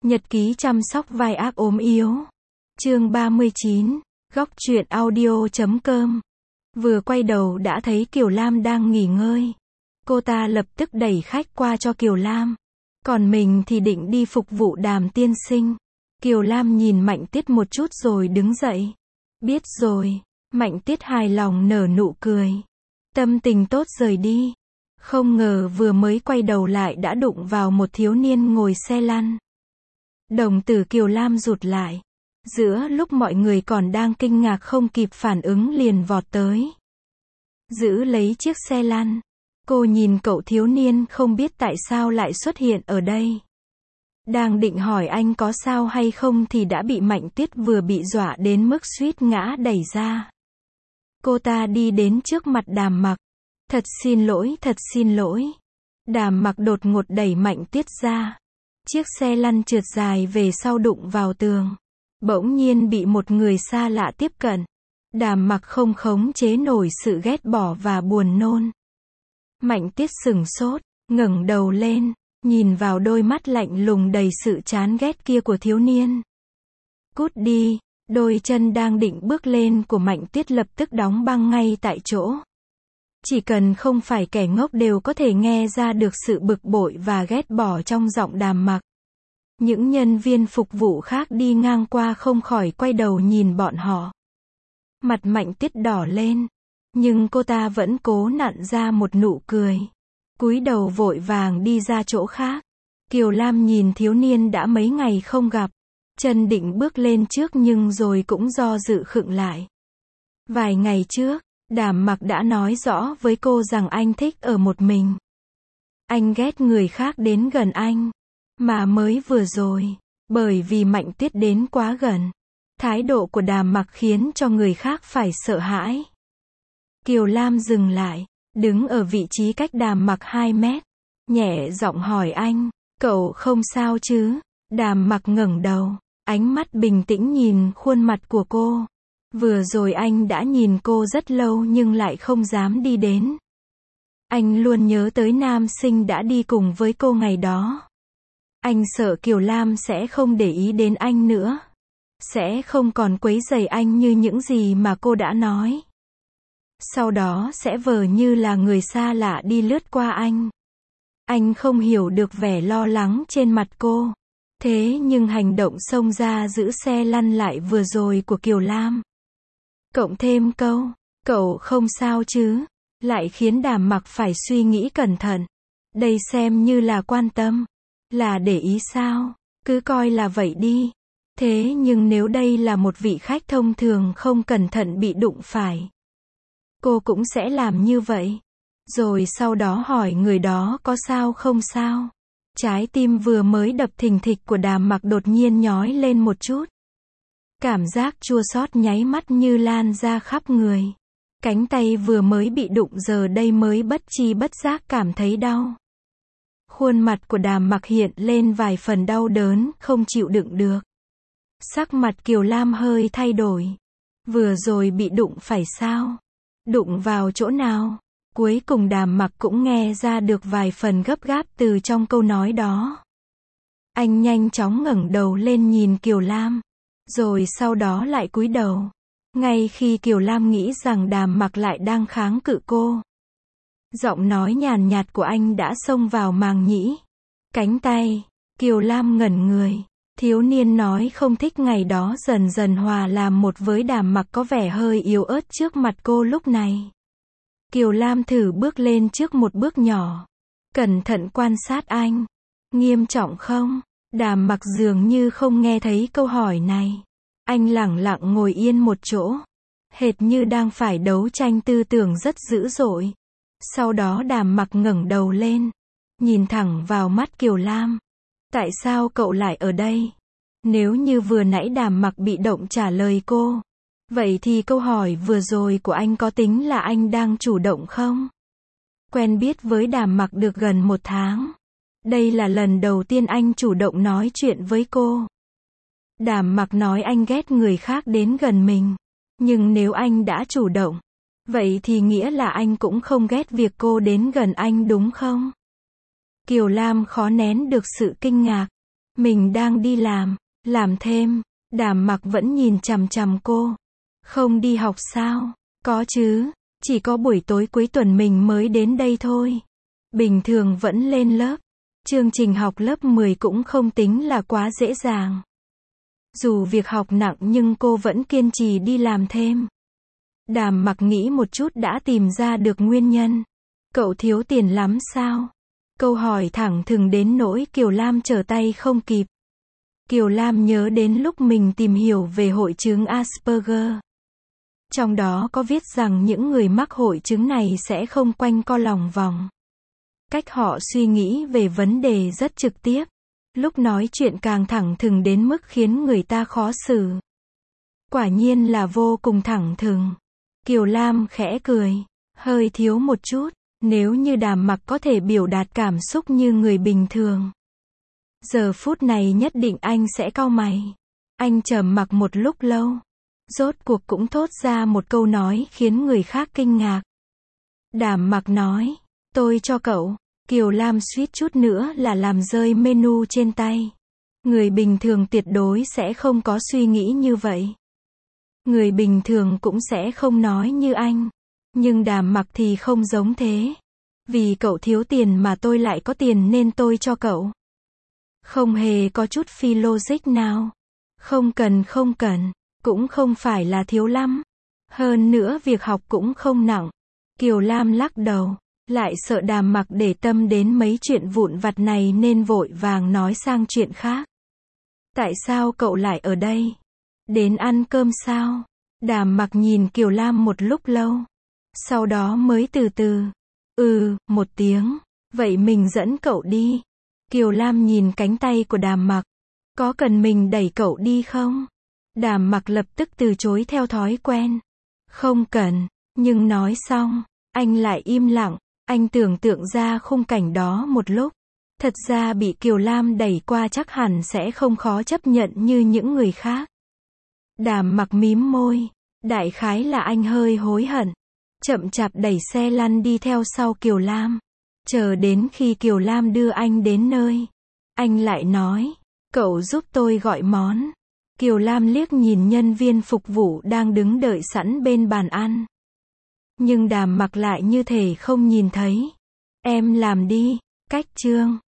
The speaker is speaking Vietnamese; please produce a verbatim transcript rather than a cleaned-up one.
Nhật ký chăm sóc vai ác ốm yếu. Chương ba mươi chín, góc truyện audio chấm com. Vừa quay đầu đã thấy Kiều Lam đang nghỉ ngơi. Cô ta lập tức đẩy khách qua cho Kiều Lam. Còn mình thì định đi phục vụ Đàm tiên sinh. Kiều Lam nhìn Mạnh Tiết một chút rồi đứng dậy. Biết rồi. Mạnh Tiết hài lòng nở nụ cười. Tâm tình tốt rời đi. Không ngờ vừa mới quay đầu lại đã đụng vào một thiếu niên ngồi xe lăn. Đồng tử Kiều Lam rụt lại. Giữa lúc mọi người còn đang kinh ngạc không kịp phản ứng liền vọt tới. Giữ lấy chiếc xe lăn. Cô nhìn cậu thiếu niên không biết tại sao lại xuất hiện ở đây. Đang định hỏi anh có sao hay không thì đã bị Mạnh Tiết vừa bị dọa đến mức suýt ngã đẩy ra. Cô ta đi đến trước mặt Đàm Mặc. Thật xin lỗi, thật xin lỗi. Đàm Mặc đột ngột đẩy Mạnh Tiết ra. Chiếc xe lăn trượt dài về sau đụng vào tường. Bỗng nhiên bị một người xa lạ tiếp cận. Đàm Mặc không khống chế nổi sự ghét bỏ và buồn nôn. Mạnh Tiết sửng sốt, ngẩng đầu lên, nhìn vào đôi mắt lạnh lùng đầy sự chán ghét kia của thiếu niên. Cút đi, đôi chân đang định bước lên của Mạnh Tiết lập tức đóng băng ngay tại chỗ. Chỉ cần không phải kẻ ngốc đều có thể nghe ra được sự bực bội và ghét bỏ trong giọng Đàm Mặc. Những nhân viên phục vụ khác đi ngang qua không khỏi quay đầu nhìn bọn họ. Mặt Mạnh Tiết đỏ lên, nhưng cô ta vẫn cố nặn ra một nụ cười. Cúi đầu vội vàng đi ra chỗ khác. Kiều Lam nhìn thiếu niên đã mấy ngày không gặp, chân định bước lên trước nhưng rồi cũng do dự khựng lại. Vài ngày trước, Đàm Mặc đã nói rõ với cô rằng anh thích ở một mình. Anh ghét người khác đến gần anh. Mà mới vừa rồi, bởi vì Mạnh Tiết đến quá gần, thái độ của Đàm Mặc khiến cho người khác phải sợ hãi. Kiều Lam dừng lại, đứng ở vị trí cách Đàm Mặc hai mét, nhẹ giọng hỏi anh, cậu không sao chứ? Đàm Mặc ngẩng đầu, ánh mắt bình tĩnh nhìn khuôn mặt của cô. Vừa rồi anh đã nhìn cô rất lâu nhưng lại không dám đi đến. Anh luôn nhớ tới nam sinh đã đi cùng với cô ngày đó. Anh sợ Kiều Lam sẽ không để ý đến anh nữa. Sẽ không còn quấy rầy anh như những gì mà cô đã nói. Sau đó sẽ vờ như là người xa lạ đi lướt qua anh. Anh không hiểu được vẻ lo lắng trên mặt cô. Thế nhưng hành động xông ra giữ xe lăn lại vừa rồi của Kiều Lam. Cộng thêm câu, cậu không sao chứ, lại khiến Đàm Mặc phải suy nghĩ cẩn thận. Đây xem như là quan tâm. Là để ý sao? Cứ coi là vậy đi. Thế nhưng nếu đây là một vị khách thông thường không cẩn thận bị đụng phải, cô cũng sẽ làm như vậy. Rồi sau đó hỏi người đó có sao không sao. Trái tim vừa mới đập thình thịch của Đàm Mặc đột nhiên nhói lên một chút. Cảm giác chua xót nháy mắt như lan ra khắp người. Cánh tay vừa mới bị đụng giờ đây mới bất tri bất giác cảm thấy đau. Khuôn mặt của Đàm Mặc hiện lên vài phần đau đớn, không chịu đựng được. Sắc mặt Kiều Lam hơi thay đổi. Vừa rồi bị đụng phải sao? Đụng vào chỗ nào? Cuối cùng Đàm Mặc cũng nghe ra được vài phần gấp gáp từ trong câu nói đó. Anh nhanh chóng ngẩng đầu lên nhìn Kiều Lam. Rồi sau đó lại cúi đầu. Ngay khi Kiều Lam nghĩ rằng Đàm Mặc lại đang kháng cự cô, giọng nói nhàn nhạt của anh đã xông vào màng nhĩ. Cánh tay. Kiều Lam ngẩn người. Thiếu niên nói không thích ngày đó dần dần hòa làm một với Đàm Mặc có vẻ hơi yếu ớt trước mặt cô lúc này. Kiều Lam thử bước lên trước một bước nhỏ. Cẩn thận quan sát anh. Nghiêm trọng không? Đàm Mặc dường như không nghe thấy câu hỏi này. Anh lẳng lặng ngồi yên một chỗ. Hệt như đang phải đấu tranh tư tưởng rất dữ dội. Sau đó Đàm Mặc ngẩng đầu lên. Nhìn thẳng vào mắt Kiều Lam. Tại sao cậu lại ở đây? Nếu như vừa nãy Đàm Mặc bị động trả lời cô, vậy thì câu hỏi vừa rồi của anh có tính là anh đang chủ động không? Quen biết với Đàm Mặc được gần một tháng. Đây là lần đầu tiên anh chủ động nói chuyện với cô. Đàm Mặc nói anh ghét người khác đến gần mình. Nhưng nếu anh đã chủ động, vậy thì nghĩa là anh cũng không ghét việc cô đến gần anh đúng không? Kiều Lam khó nén được sự kinh ngạc. Mình đang đi làm, làm thêm. Đàm Mặc vẫn nhìn chằm chằm cô. Không đi học sao? Có chứ, chỉ có buổi tối cuối tuần mình mới đến đây thôi. Bình thường vẫn lên lớp. Chương trình học lớp mười cũng không tính là quá dễ dàng. Dù việc học nặng nhưng cô vẫn kiên trì đi làm thêm. Đàm Mặc nghĩ một chút đã tìm ra được nguyên nhân. Cậu thiếu tiền lắm sao? Câu hỏi thẳng thừng đến nỗi Kiều Lam trở tay không kịp. Kiều Lam nhớ đến lúc mình tìm hiểu về hội chứng Asperger. Trong đó có viết rằng những người mắc hội chứng này sẽ không quanh co lòng vòng. Cách họ suy nghĩ về vấn đề rất trực tiếp. Lúc nói chuyện càng thẳng thừng đến mức khiến người ta khó xử. Quả nhiên là vô cùng thẳng thừng. Kiều Lam khẽ cười. Hơi thiếu một chút. Nếu như Đàm Mặc có thể biểu đạt cảm xúc như người bình thường. Giờ phút này nhất định anh sẽ cau mày. Anh trầm mặc một lúc lâu. Rốt cuộc cũng thốt ra một câu nói khiến người khác kinh ngạc. Đàm Mặc nói. Tôi cho cậu. Kiều Lam suýt chút nữa là làm rơi menu trên tay. Người bình thường tuyệt đối sẽ không có suy nghĩ như vậy. Người bình thường cũng sẽ không nói như anh. Nhưng Đàm Mặc thì không giống thế. Vì cậu thiếu tiền mà tôi lại có tiền nên tôi cho cậu. Không hề có chút phi logic nào. Không cần không cần. Cũng không phải là thiếu lắm. Hơn nữa việc học cũng không nặng. Kiều Lam lắc đầu. Lại sợ Đàm Mặc để tâm đến mấy chuyện vụn vặt này nên vội vàng nói sang chuyện khác. Tại sao cậu lại ở đây? Đến ăn cơm sao? Đàm Mặc nhìn Kiều Lam một lúc lâu. Sau đó mới từ từ. Ừ, một tiếng. Vậy mình dẫn cậu đi. Kiều Lam nhìn cánh tay của Đàm Mặc. Có cần mình đẩy cậu đi không? Đàm Mặc lập tức từ chối theo thói quen. Không cần. Nhưng nói xong, anh lại im lặng. Anh tưởng tượng ra khung cảnh đó một lúc. Thật ra bị Kiều Lam đẩy qua chắc hẳn sẽ không khó chấp nhận như những người khác. Đàm Mặc mím môi. Đại khái là anh hơi hối hận. Chậm chạp đẩy xe lăn đi theo sau Kiều Lam. Chờ đến khi Kiều Lam đưa anh đến nơi. Anh lại nói. Cậu giúp tôi gọi món. Kiều Lam liếc nhìn nhân viên phục vụ đang đứng đợi sẵn bên bàn ăn. Nhưng Đàm Mặc lại như thể không nhìn thấy. Em làm đi. Cách chương